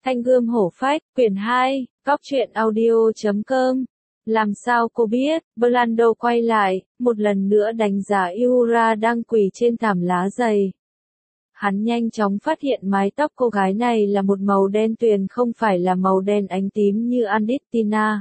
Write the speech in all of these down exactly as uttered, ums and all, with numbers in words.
Thanh Gươm Hổ Phách, quyển hai, Cóc truyện audio chấm com. Làm sao cô biết? Blando quay lại, một lần nữa đánh giá Yura đang quỳ trên thảm lá dày. Hắn nhanh chóng phát hiện mái tóc cô gái này là một màu đen tuyền, không phải là màu đen ánh tím như Andittina.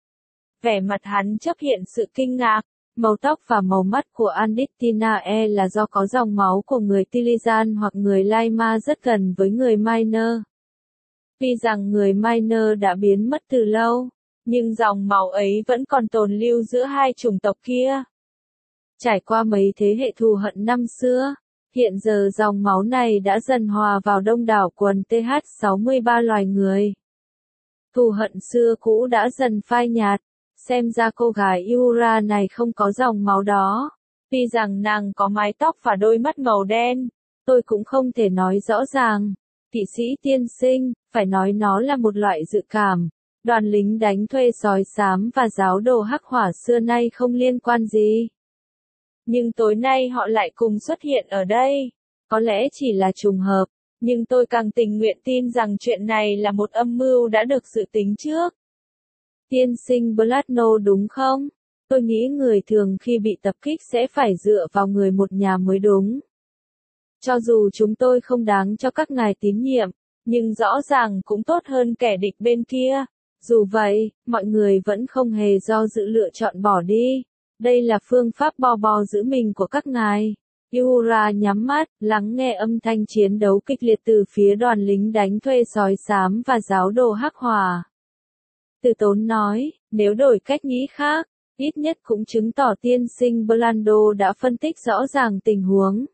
Vẻ mặt hắn chấp hiện sự kinh ngạc. Màu tóc và màu mắt của Andittina e là do có dòng máu của người Tilijan hoặc người Laima rất gần với người Minor. Tuy rằng người Minor đã biến mất từ lâu, nhưng dòng máu ấy vẫn còn tồn lưu giữa hai chủng tộc kia. Trải qua mấy thế hệ thù hận năm xưa, hiện giờ dòng máu này đã dần hòa vào đông đảo quần T H sáu mươi ba loài người. Thù hận xưa cũ đã dần phai nhạt, xem ra cô gái Yura này không có dòng máu đó. Tuy rằng nàng có mái tóc và đôi mắt màu đen, tôi cũng không thể nói rõ ràng. Kỵ sĩ tiên sinh, phải nói nó là một loại dự cảm. Đoàn lính đánh thuê sói xám và giáo đồ hắc hỏa xưa nay không liên quan gì. Nhưng tối nay họ lại cùng xuất hiện ở đây. Có lẽ chỉ là trùng hợp, nhưng tôi càng tình nguyện tin rằng chuyện này là một âm mưu đã được dự tính trước. Tiên sinh Blatno đúng không? Tôi nghĩ người thường khi bị tập kích sẽ phải dựa vào người một nhà mới đúng. Cho dù chúng tôi không đáng cho các ngài tín nhiệm, nhưng rõ ràng cũng tốt hơn kẻ địch bên kia. Dù vậy, mọi người vẫn không hề do dự lựa chọn bỏ đi. Đây là phương pháp bo bo giữ mình của các ngài. Yura nhắm mắt, lắng nghe âm thanh chiến đấu kịch liệt từ phía đoàn lính đánh thuê sói xám và giáo đồ hắc hỏa. Từ tốn nói, nếu đổi cách nghĩ khác, ít nhất cũng chứng tỏ tiên sinh Blando đã phân tích rõ ràng tình huống.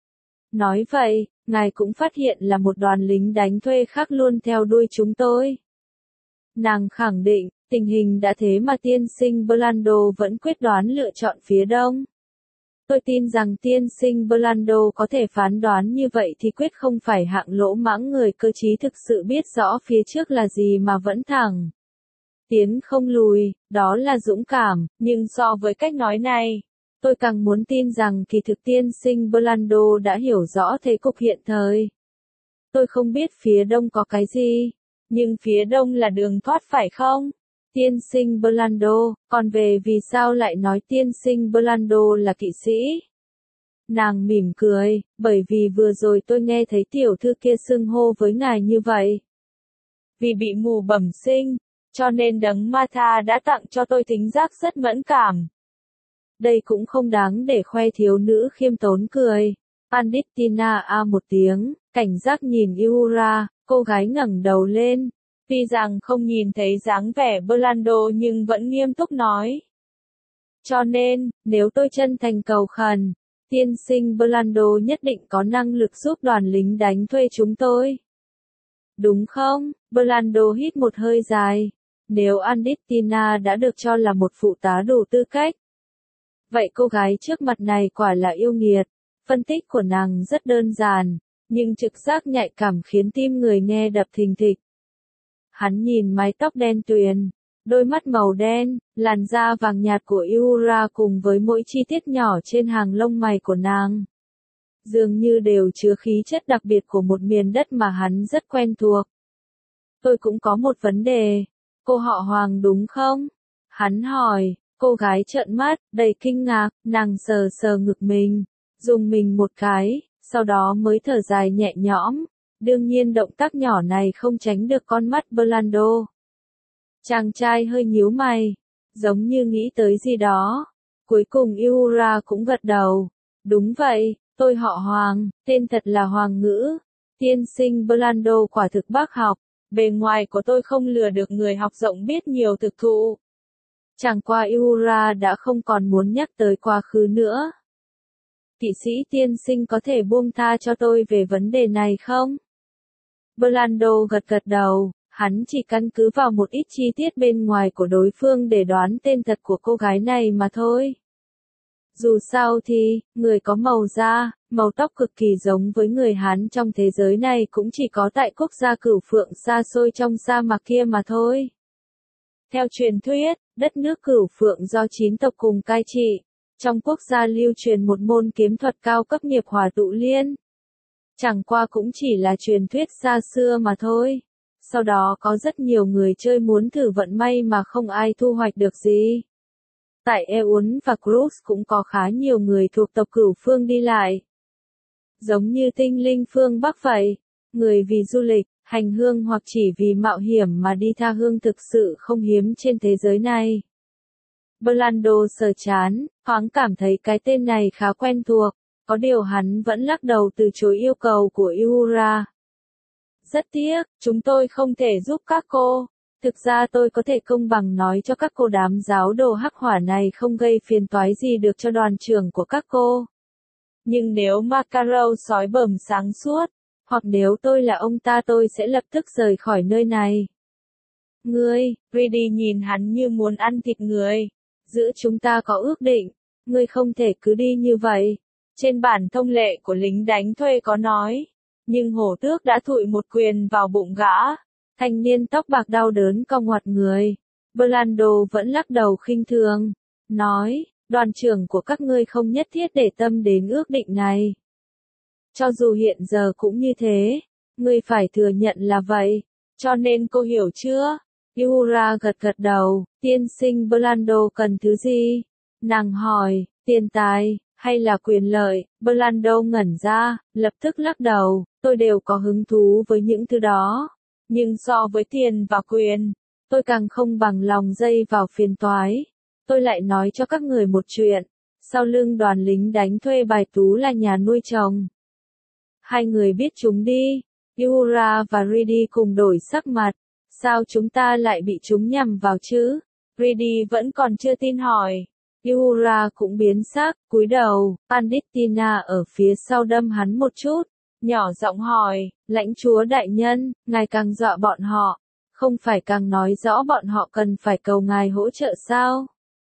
Nói vậy, ngài cũng phát hiện là một đoàn lính đánh thuê khác luôn theo đuôi chúng tôi. Nàng khẳng định, tình hình đã thế mà tiên sinh Blando vẫn quyết đoán lựa chọn phía đông. Tôi tin rằng tiên sinh Blando có thể phán đoán như vậy thì quyết không phải hạng lỗ mãng người cơ trí thực sự biết rõ phía trước là gì mà vẫn thẳng tiến không lùi, đó là dũng cảm, nhưng so với cách nói này, tôi càng muốn tin rằng kỳ thực tiên sinh Blando đã hiểu rõ thế cục hiện thời. Tôi không biết phía đông có cái gì, nhưng phía đông là đường thoát phải không? Tiên sinh Blando, còn về vì sao lại nói tiên sinh Blando là kỵ sĩ? Nàng mỉm cười, bởi vì vừa rồi tôi nghe thấy tiểu thư kia xưng hô với ngài như vậy. Vì bị mù bẩm sinh, cho nên đấng Martha đã tặng cho tôi thính giác rất mẫn cảm. Đây cũng không đáng để khoe, thiếu nữ khiêm tốn cười. Andittina a một tiếng, cảnh giác nhìn Yura, cô gái ngẩng đầu lên. Tuy rằng không nhìn thấy dáng vẻ Blando nhưng vẫn nghiêm túc nói. Cho nên, nếu tôi chân thành cầu khẩn, tiên sinh Blando nhất định có năng lực giúp đoàn lính đánh thuê chúng tôi. Đúng không? Blando hít một hơi dài. Nếu Andittina đã được cho là một phụ tá đủ tư cách, vậy cô gái trước mặt này quả là yêu nghiệt. Phân tích của nàng rất đơn giản, nhưng trực giác nhạy cảm khiến tim người nghe đập thình thịch. Hắn nhìn mái tóc đen tuyền, đôi mắt màu đen, làn da vàng nhạt của Yura cùng với mỗi chi tiết nhỏ trên hàng lông mày của nàng. Dường như đều chứa khí chất đặc biệt của một miền đất mà hắn rất quen thuộc. Tôi cũng có một vấn đề. Cô họ Hoàng đúng không? Hắn hỏi, cô gái trợn mắt, đầy kinh ngạc, nàng sờ sờ ngực mình, dùng mình một cái, sau đó mới thở dài nhẹ nhõm. Đương nhiên động tác nhỏ này không tránh được con mắt Blando. Chàng trai hơi nhíu mày, giống như nghĩ tới gì đó. Cuối cùng Yura cũng gật đầu. Đúng vậy, tôi họ Hoàng, tên thật là Hoàng Ngữ. Tiên sinh Blando quả thực bác học. Bề ngoài của tôi không lừa được người học rộng biết nhiều thực thụ. Chẳng qua Yura đã không còn muốn nhắc tới quá khứ nữa. Kỵ sĩ tiên sinh có thể buông tha cho tôi về vấn đề này không? Blando gật gật đầu, hắn chỉ căn cứ vào một ít chi tiết bên ngoài của đối phương để đoán tên thật của cô gái này mà thôi. Dù sao thì, người có màu da, màu tóc cực kỳ giống với người Hán trong thế giới này cũng chỉ có tại quốc gia Cửu Phượng xa xôi trong sa mạc kia mà thôi. Theo truyền thuyết, đất nước Cửu Phượng do chín tộc cùng cai trị, trong quốc gia lưu truyền một môn kiếm thuật cao cấp nghiệp hỏa tụ liên. Chẳng qua cũng chỉ là truyền thuyết xa xưa mà thôi. Sau đó có rất nhiều người chơi muốn thử vận may mà không ai thu hoạch được gì. Tại Eun và Cruz cũng có khá nhiều người thuộc tộc Cửu Phương đi lại. Giống như tinh linh phương Bắc vậy, người vì du lịch, hành hương hoặc chỉ vì mạo hiểm mà đi tha hương thực sự không hiếm trên thế giới này. Blando sờ chán, thoáng cảm thấy cái tên này khá quen thuộc, có điều hắn vẫn lắc đầu từ chối yêu cầu của Uhura. Rất tiếc, chúng tôi không thể giúp các cô. Thực ra tôi có thể công bằng nói cho các cô đám giáo đồ hắc hỏa này không gây phiền toái gì được cho đoàn trưởng của các cô. Nhưng nếu Macarow sói bẩm sáng suốt, hoặc nếu tôi là ông ta tôi sẽ lập tức rời khỏi nơi này. Ngươi, Reedy nhìn hắn như muốn ăn thịt người. Giữa chúng ta có ước định, ngươi không thể cứ đi như vậy. Trên bản thông lệ của lính đánh thuê có nói, nhưng hổ tước đã thụi một quyền vào bụng gã. Thanh niên tóc bạc đau đớn cong ngoặt người. Blando vẫn lắc đầu khinh thường, nói, đoàn trưởng của các ngươi không nhất thiết để tâm đến ước định này. Cho dù hiện giờ cũng như thế, ngươi phải thừa nhận là vậy, cho nên cô hiểu chưa? Uhura gật gật đầu, tiên sinh Blando cần thứ gì? Nàng hỏi, tiền tài, hay là quyền lợi? Blando ngẩn ra, lập tức lắc đầu, tôi đều có hứng thú với những thứ đó. Nhưng so với tiền và quyền, tôi càng không bằng lòng dây vào phiền toái. Tôi lại nói cho các người một chuyện, sau lưng đoàn lính đánh thuê Bài Tú là nhà nuôi chồng. Hai người biết chúng đi, Uhura và Reedy cùng đổi sắc mặt, sao chúng ta lại bị chúng nhằm vào chứ? Reedy vẫn còn chưa tin hỏi. Uhura cũng biến sắc, cúi đầu, Pandithina ở phía sau đâm hắn một chút, nhỏ giọng hỏi, lãnh chúa đại nhân, ngài càng dọa bọn họ, không phải càng nói rõ bọn họ cần phải cầu ngài hỗ trợ sao?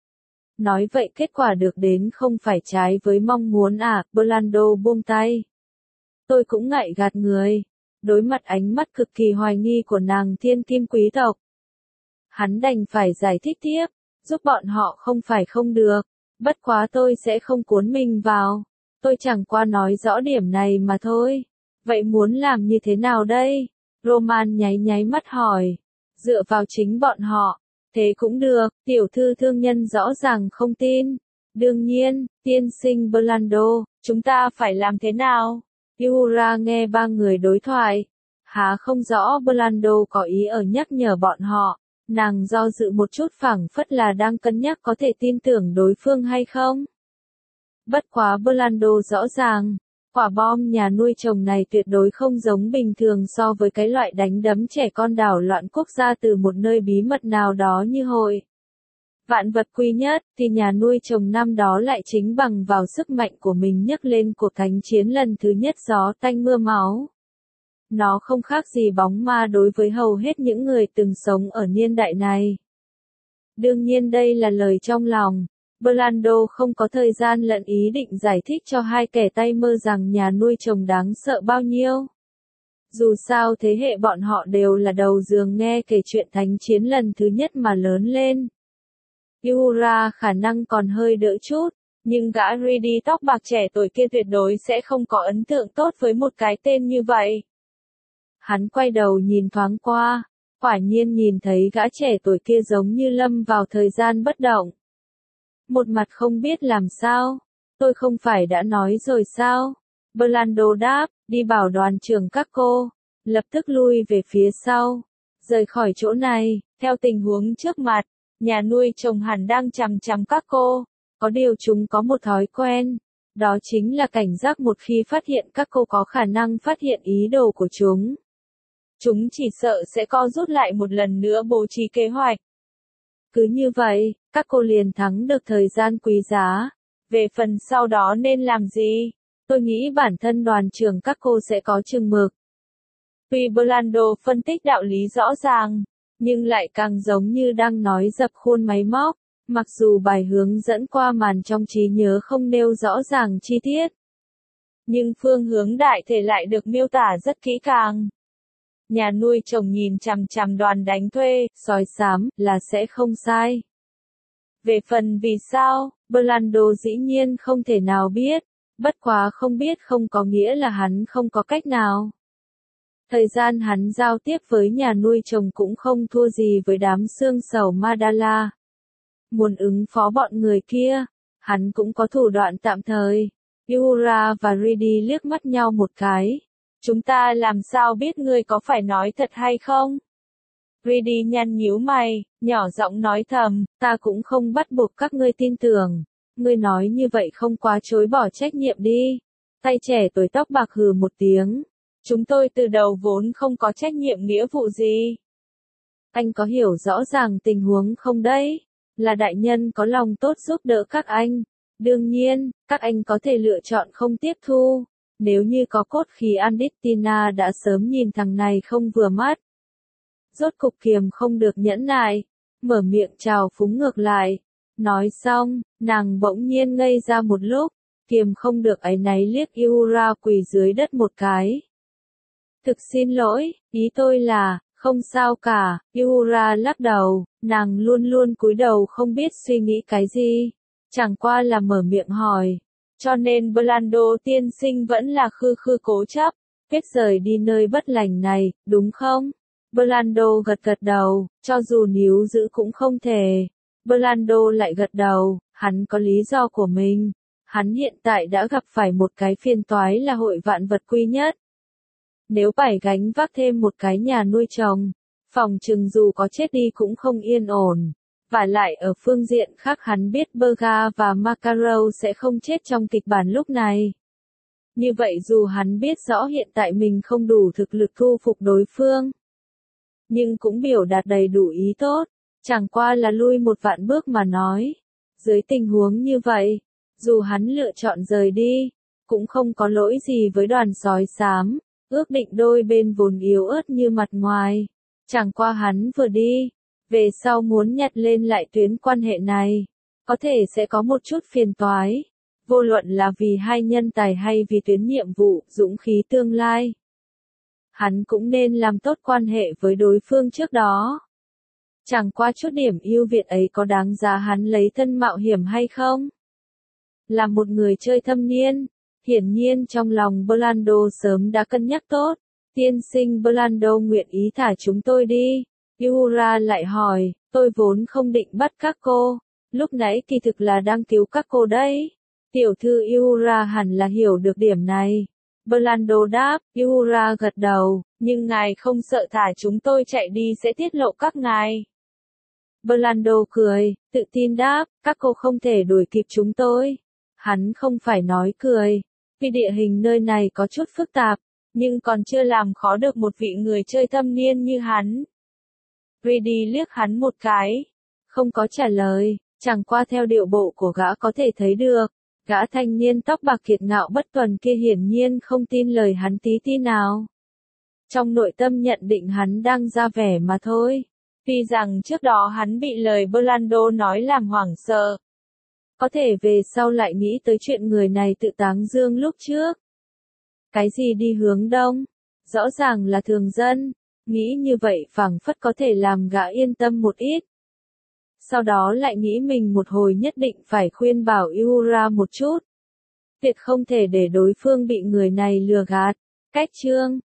Nói vậy kết quả được đến không phải trái với mong muốn à? Blando buông tay. Tôi cũng ngại gạt người. Đối mặt ánh mắt cực kỳ hoài nghi của nàng thiên kim quý tộc, hắn đành phải giải thích tiếp, giúp bọn họ không phải không được, bất quá tôi sẽ không cuốn mình vào, tôi chẳng qua nói rõ điểm này mà thôi. Vậy muốn làm như thế nào đây? Roman nháy nháy mắt hỏi. Dựa vào chính bọn họ, thế cũng được, tiểu thư thương nhân rõ ràng không tin. Đương nhiên, tiên sinh Blando, chúng ta phải làm thế nào? Uhura nghe ba người đối thoại, há không rõ Blando có ý ở nhắc nhở bọn họ, nàng do dự một chút phảng phất là đang cân nhắc có thể tin tưởng đối phương hay không. Bất quá Blando rõ ràng, quả bom nhà nuôi chồng này tuyệt đối không giống bình thường so với cái loại đánh đấm trẻ con đảo loạn quốc gia từ một nơi bí mật nào đó như hội. Vạn vật quy nhất, thì nhà nuôi chồng năm đó lại chính bằng vào sức mạnh của mình nhấc lên cuộc thánh chiến lần thứ nhất gió tanh mưa máu. Nó không khác gì bóng ma đối với hầu hết những người từng sống ở niên đại này. Đương nhiên đây là lời trong lòng. Blando không có thời gian lẫn ý định giải thích cho hai kẻ tay mơ rằng nhà nuôi chồng đáng sợ bao nhiêu. Dù sao thế hệ bọn họ đều là đầu giường nghe kể chuyện thánh chiến lần thứ nhất mà lớn lên. Uhura khả năng còn hơi đỡ chút, nhưng gã Reedy tóc bạc trẻ tuổi kia tuyệt đối sẽ không có ấn tượng tốt với một cái tên như vậy. Hắn quay đầu nhìn thoáng qua, quả nhiên nhìn thấy gã trẻ tuổi kia giống như lâm vào thời gian bất động. Một mặt không biết làm sao, tôi không phải đã nói rồi sao? Blando đáp, đi bảo đoàn trưởng các cô, lập tức lui về phía sau, rời khỏi chỗ này, theo tình huống trước mặt. Nhà nuôi chồng hẳn đang chằm chằm các cô, có điều chúng có một thói quen, đó chính là cảnh giác một khi phát hiện các cô có khả năng phát hiện ý đồ của chúng. Chúng chỉ sợ sẽ co rút lại một lần nữa bố trí kế hoạch. Cứ như vậy, các cô liền thắng được thời gian quý giá. Về phần sau đó nên làm gì? Tôi nghĩ bản thân đoàn trưởng các cô sẽ có chừng mực. Tuy Blando phân tích đạo lý rõ ràng, nhưng lại càng giống như đang nói dập khuôn máy móc, mặc dù bài hướng dẫn qua màn trong trí nhớ không nêu rõ ràng chi tiết. Nhưng phương hướng đại thể lại được miêu tả rất kỹ càng. Nhà nuôi chồng nhìn chằm chằm đoàn đánh thuê, sói xám, là sẽ không sai. Về phần vì sao, Blando dĩ nhiên không thể nào biết, bất quá không biết không có nghĩa là hắn không có cách nào. Thời gian hắn giao tiếp với nhà nuôi chồng cũng không thua gì với đám xương sầu Madala. Muốn ứng phó bọn người kia, hắn cũng có thủ đoạn tạm thời. Uhura và Ridi liếc mắt nhau một cái. Chúng ta làm sao biết ngươi có phải nói thật hay không? Ridi nhăn nhíu mày, nhỏ giọng nói thầm, ta cũng không bắt buộc các ngươi tin tưởng. Ngươi nói như vậy không quá chối bỏ trách nhiệm đi. Tay trẻ tuổi tóc bạc hừ một tiếng. Chúng tôi từ đầu vốn không có trách nhiệm nghĩa vụ gì. Anh có hiểu rõ ràng tình huống không đấy? Là đại nhân có lòng tốt giúp đỡ các anh. Đương nhiên, các anh có thể lựa chọn không tiếp thu. Nếu như có cốt khí Andittina đã sớm nhìn thằng này không vừa mắt. Rốt cục Kiềm không được nhẫn nại, mở miệng chào phúng ngược lại. Nói xong, nàng bỗng nhiên ngây ra một lúc, Kiềm không được áy náy liếc Uhura quỳ dưới đất một cái. Thực xin lỗi, ý tôi là, không sao cả, Uhura lắc đầu, nàng luôn luôn cúi đầu không biết suy nghĩ cái gì, chẳng qua là mở miệng hỏi. Cho nên Blando tiên sinh vẫn là khư khư cố chấp, kết rời đi nơi bất lành này, đúng không? Blando gật gật đầu, cho dù níu giữ cũng không thể. Blando lại gật đầu, hắn có lý do của mình. Hắn hiện tại đã gặp phải một cái phiền toái là hội vạn vật quy nhất. Nếu phải gánh vác thêm một cái nhà nuôi chồng, phòng chừng dù có chết đi cũng không yên ổn. Và lại ở phương diện khác hắn biết Berga và Macaro sẽ không chết trong kịch bản lúc này. Như vậy dù hắn biết rõ hiện tại mình không đủ thực lực thu phục đối phương, nhưng cũng biểu đạt đầy đủ ý tốt, chẳng qua là lui một vạn bước mà nói. Dưới tình huống như vậy, dù hắn lựa chọn rời đi, cũng không có lỗi gì với đoàn sói xám, ước định đôi bên vốn yếu ớt như mặt ngoài. Chẳng qua hắn vừa đi, về sau muốn nhặt lên lại tuyến quan hệ này, có thể sẽ có một chút phiền toái, vô luận là vì hai nhân tài hay vì tuyến nhiệm vụ, dũng khí tương lai. Hắn cũng nên làm tốt quan hệ với đối phương trước đó. Chẳng qua chút điểm ưu việt ấy có đáng giá hắn lấy thân mạo hiểm hay không? Là một người chơi thâm niên, hiển nhiên trong lòng Blando sớm đã cân nhắc tốt. Tiên sinh Blando nguyện ý thả chúng tôi đi. Uhura lại hỏi, tôi vốn không định bắt các cô, lúc nãy kỳ thực là đang cứu các cô đấy. Tiểu thư Uhura hẳn là hiểu được điểm này. Blando đáp, Uhura gật đầu, nhưng ngài không sợ thả chúng tôi chạy đi sẽ tiết lộ các ngài. Blando cười, tự tin đáp, các cô không thể đuổi kịp chúng tôi. Hắn không phải nói cười, vì địa hình nơi này có chút phức tạp, nhưng còn chưa làm khó được một vị người chơi thâm niên như hắn. Ridi liếc hắn một cái, không có trả lời, chẳng qua theo điệu bộ của gã có thể thấy được. Gã thanh niên tóc bạc kiệt ngạo bất tuần kia hiển nhiên không tin lời hắn tí tí nào. Trong nội tâm nhận định hắn đang ra vẻ mà thôi. Tuy rằng trước đó hắn bị lời Blando nói làm hoảng sợ. Có thể về sau lại nghĩ tới chuyện người này tự táng dương lúc trước. Cái gì đi hướng đông? Rõ ràng là thường dân. Nghĩ như vậy phảng phất có thể làm gã yên tâm một ít. Sau đó lại nghĩ mình một hồi nhất định phải khuyên bảo Uhura một chút. Tuyệt không thể để đối phương bị người này lừa gạt. Cách chương